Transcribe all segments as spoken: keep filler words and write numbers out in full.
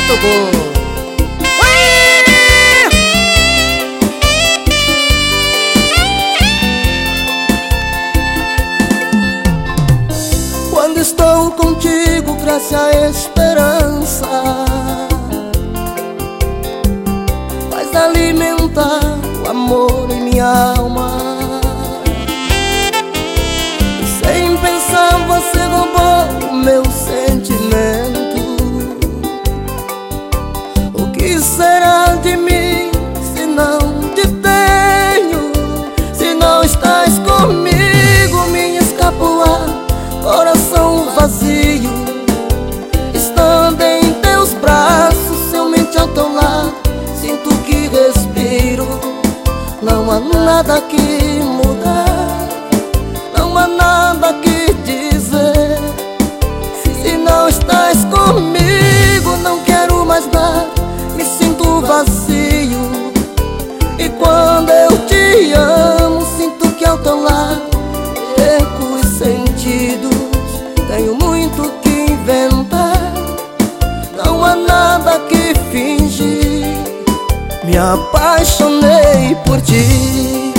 muito bom. Quando estou contigo, cresce a esperança, faz alimentar o amor em minha alma. E sem pensar você roubou o meu sentimento. O que será de mim se não te tenho? Se não estás comigo, me escapa o ar, coração vazio. Estando em teus braços, eu mente ao teu lado, sinto que respiro. Não há nada que mudar, não há nada que dizer. Se não estás comigo, não quero mais nada, me sinto vazio. E quando eu te amo, sinto que ao teu lado perco os sentidos. Tenho muito que inventar, não há nada que fingir. Me apaixonei por ti.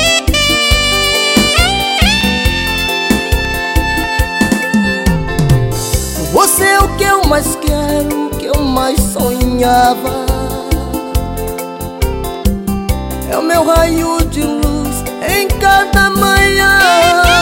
Você é o que eu mais quero, o que eu mais sonhava. É o meu raio de luz em cada manhã.